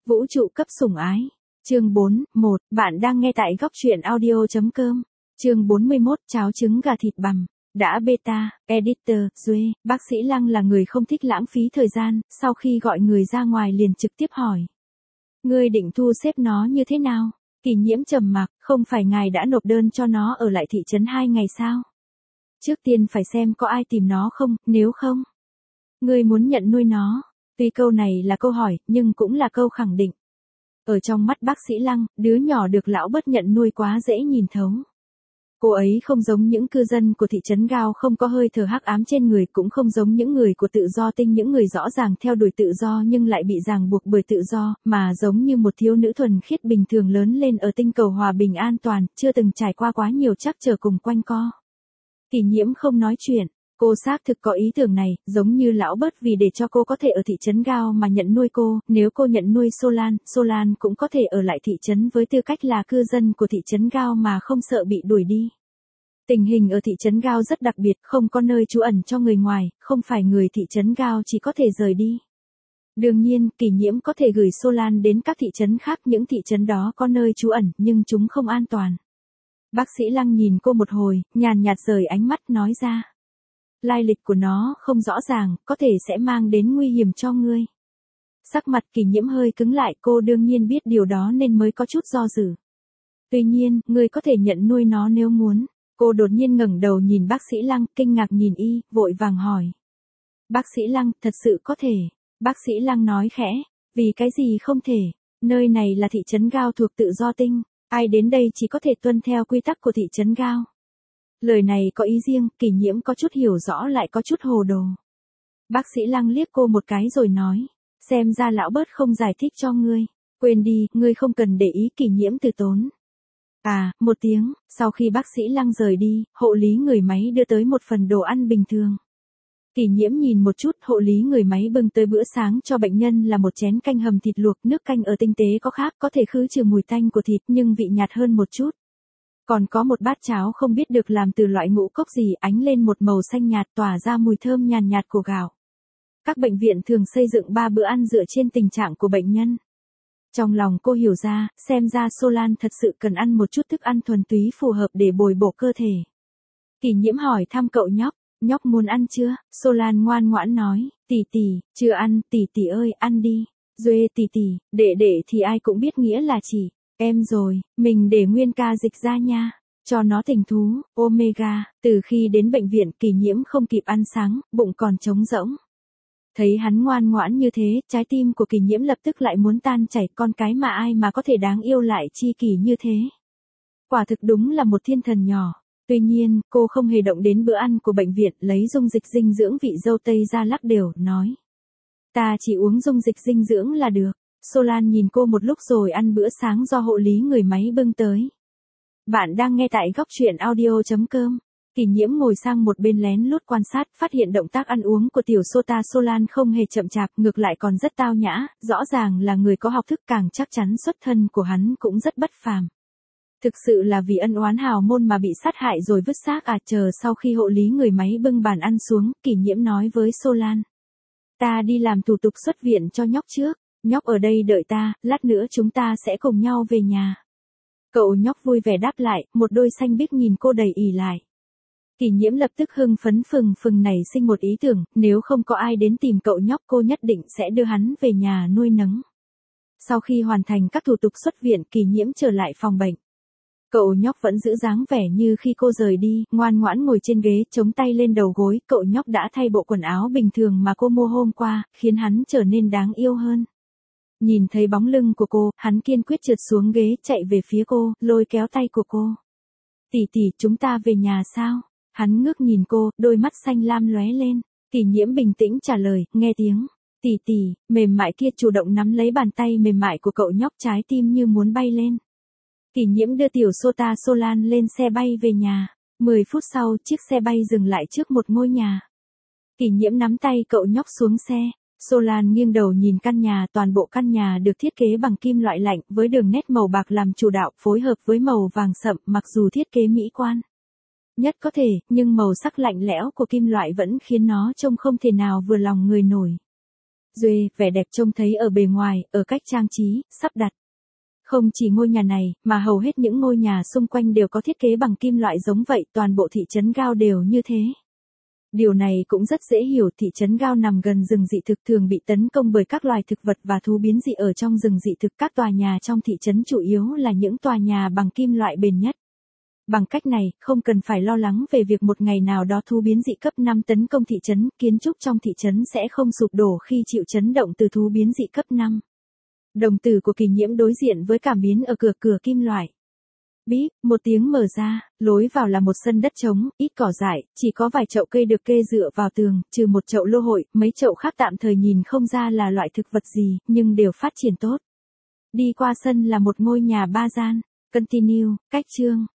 Vũ trụ cấp sủng ái. Chương 4, 1, bạn đang nghe tại góc truyện audio.com. Chương 41, cháo trứng gà thịt bằm. Đã beta, editor, Duê, bác sĩ Lăng là người không thích lãng phí thời gian, sau khi gọi người ra ngoài liền trực tiếp hỏi. Ngươi định thu xếp nó như thế nào? Kỳ Nhiễm trầm mặc, không phải ngài đã nộp đơn cho nó ở lại thị trấn 2 ngày sao? Trước tiên phải xem có ai tìm nó không, nếu không. Ngươi muốn nhận nuôi nó. Tuy câu này là câu hỏi, nhưng cũng là câu khẳng định. Ở trong mắt bác sĩ Lăng, đứa nhỏ được lão Bớt nhận nuôi quá dễ nhìn thấu. Cô ấy không giống những cư dân của thị trấn Gao không có hơi thở hắc ám trên người, cũng không giống những người của tự do tinh, những người rõ ràng theo đuổi tự do nhưng lại bị ràng buộc bởi tự do, mà giống như một thiếu nữ thuần khiết bình thường lớn lên ở tinh cầu hòa bình an toàn, chưa từng trải qua quá nhiều trắc trở cùng quanh co. Kỳ Nhiễm không nói chuyện. Cô xác thực có ý tưởng này, giống như lão Bớt vì để cho cô có thể ở thị trấn Gao mà nhận nuôi cô, nếu cô nhận nuôi Solan cũng có thể ở lại thị trấn với tư cách là cư dân của thị trấn Gao mà không sợ bị đuổi đi. Tình hình ở thị trấn Gao rất đặc biệt, không có nơi trú ẩn cho người ngoài, không phải người thị trấn Gao chỉ có thể rời đi. Đương nhiên, Kỳ Nhiễm có thể gửi Solan đến các thị trấn khác, những thị trấn đó có nơi trú ẩn, nhưng chúng không an toàn. Bác sĩ Lăng nhìn cô một hồi, nhàn nhạt rời ánh mắt nói ra. Lai lịch của nó không rõ ràng, có thể sẽ mang đến nguy hiểm cho ngươi. Sắc mặt Kỳ Nhiễm hơi cứng lại, cô đương nhiên biết điều đó nên mới có chút do dự. Tuy nhiên, ngươi có thể nhận nuôi nó nếu muốn. Cô đột nhiên ngẩng đầu nhìn bác sĩ Lăng, kinh ngạc nhìn y, vội vàng hỏi. Bác sĩ Lăng, thật sự có thể. Bác sĩ Lăng nói khẽ, vì cái gì không thể. Nơi này là thị trấn Gao thuộc tự do tinh, ai đến đây chỉ có thể tuân theo quy tắc của thị trấn Gao. Lời này có ý riêng, Kỳ Nhiễm có chút hiểu rõ lại có chút hồ đồ. Bác sĩ Lăng liếc cô một cái rồi nói, xem ra lão Bớt không giải thích cho ngươi. Quên đi, ngươi không cần để ý. Kỳ Nhiễm từ tốn. Một tiếng, sau khi bác sĩ Lăng rời đi, hộ lý người máy đưa tới một phần đồ ăn bình thường. Kỳ Nhiễm nhìn một chút, hộ lý người máy bưng tới bữa sáng cho bệnh nhân là một chén canh hầm thịt luộc, nước canh ở tinh tế có khác, có thể khứ trừ mùi tanh của thịt nhưng vị nhạt hơn một chút. Còn có một bát cháo không biết được làm từ loại ngũ cốc gì, ánh lên một màu xanh nhạt tỏa ra mùi thơm nhàn nhạt của gạo. Các bệnh viện thường xây dựng 3 bữa ăn dựa trên tình trạng của bệnh nhân. Trong lòng cô hiểu ra, xem ra Solan thật sự cần ăn một chút thức ăn thuần túy phù hợp để bồi bổ cơ thể. Kỳ Nhiễm hỏi thăm cậu nhóc muốn ăn chưa? Solan ngoan ngoãn nói, tỷ, chưa ăn, tỷ ơi, ăn đi. Duê tỷ, đệ thì ai cũng biết nghĩa là chỉ. Em rồi, mình để Nguyên ca dịch ra nha. Cho nó tình thú, Omega. Từ khi đến bệnh viện, Kỳ Nhiễm không kịp ăn sáng, bụng còn trống rỗng. Thấy hắn ngoan ngoãn như thế, trái tim của Kỳ Nhiễm lập tức lại muốn tan chảy, con cái mà ai mà có thể đáng yêu lại chi kỷ như thế. Quả thực đúng là một thiên thần nhỏ. Tuy nhiên, cô không hề động đến bữa ăn của bệnh viện, lấy dung dịch dinh dưỡng vị dâu tây ra lắc đều, nói. Ta chỉ uống dung dịch dinh dưỡng là được. Solan nhìn cô một lúc rồi ăn bữa sáng do hộ lý người máy bưng tới. Bạn đang nghe tại góc truyện audio.com. Kỳ Nhiễm ngồi sang một bên lén lút quan sát, phát hiện động tác ăn uống của tiểu Solan không hề chậm chạp, ngược lại còn rất tao nhã, rõ ràng là người có học thức, càng chắc chắn xuất thân của hắn cũng rất bất phàm. Thực sự là vì ân oán hào môn mà bị sát hại rồi vứt xác chờ sau khi hộ lý người máy bưng bàn ăn xuống, Kỳ Nhiễm nói với Solan. Ta đi làm thủ tục xuất viện cho nhóc trước. Nhóc ở đây đợi ta, lát nữa chúng ta sẽ cùng nhau về nhà. Cậu nhóc vui vẻ đáp lại, một đôi xanh biếc nhìn cô đầy ỉ lại. Kỳ Nhiễm lập tức hưng phấn phừng nảy sinh một ý tưởng, nếu không có ai đến tìm cậu nhóc cô nhất định sẽ đưa hắn về nhà nuôi nấng. Sau khi hoàn thành các thủ tục xuất viện, Kỳ Nhiễm trở lại phòng bệnh. Cậu nhóc vẫn giữ dáng vẻ như khi cô rời đi, ngoan ngoãn ngồi trên ghế, chống tay lên đầu gối, cậu nhóc đã thay bộ quần áo bình thường mà cô mua hôm qua, khiến hắn trở nên đáng yêu hơn. Nhìn thấy bóng lưng của cô, hắn kiên quyết trượt xuống ghế, chạy về phía cô, lôi kéo tay của cô. Tỷ, chúng ta về nhà sao? Hắn ngước nhìn cô, đôi mắt xanh lam lóe lên. Kỳ Nhiễm bình tĩnh trả lời, nghe tiếng. Tỷ, mềm mại kia chủ động nắm lấy bàn tay mềm mại của cậu nhóc, trái tim như muốn bay lên. Kỳ Nhiễm đưa tiểu Solan lên xe bay về nhà. 10 phút sau, chiếc xe bay dừng lại trước một ngôi nhà. Kỳ Nhiễm nắm tay cậu nhóc xuống xe. Solan nghiêng đầu nhìn căn nhà, toàn bộ căn nhà được thiết kế bằng kim loại lạnh, với đường nét màu bạc làm chủ đạo, phối hợp với màu vàng sậm, mặc dù thiết kế mỹ quan nhất có thể, nhưng màu sắc lạnh lẽo của kim loại vẫn khiến nó trông không thể nào vừa lòng người nổi. Duê, vẻ đẹp trông thấy ở bề ngoài, ở cách trang trí, sắp đặt. Không chỉ ngôi nhà này, mà hầu hết những ngôi nhà xung quanh đều có thiết kế bằng kim loại giống vậy, toàn bộ thị trấn Gao đều như thế. Điều này cũng rất dễ hiểu, thị trấn Gao nằm gần rừng dị thực thường bị tấn công bởi các loài thực vật và thú biến dị ở trong rừng dị thực. Các tòa nhà trong thị trấn chủ yếu là những tòa nhà bằng kim loại bền nhất. Bằng cách này, không cần phải lo lắng về việc một ngày nào đó thú biến dị cấp 5 tấn công thị trấn, kiến trúc trong thị trấn sẽ không sụp đổ khi chịu chấn động từ thú biến dị cấp 5. Đồng tử của Kỳ Nhiễm đối diện với cảm biến ở cửa kim loại. Bíp, một tiếng mở ra, lối vào là một sân đất trống, ít cỏ dại, chỉ có vài chậu cây được kê dựa vào tường, trừ một chậu lô hội, mấy chậu khác tạm thời nhìn không ra là loại thực vật gì, nhưng đều phát triển tốt. Đi qua sân là một ngôi nhà 3 gian. Continue, cách chương.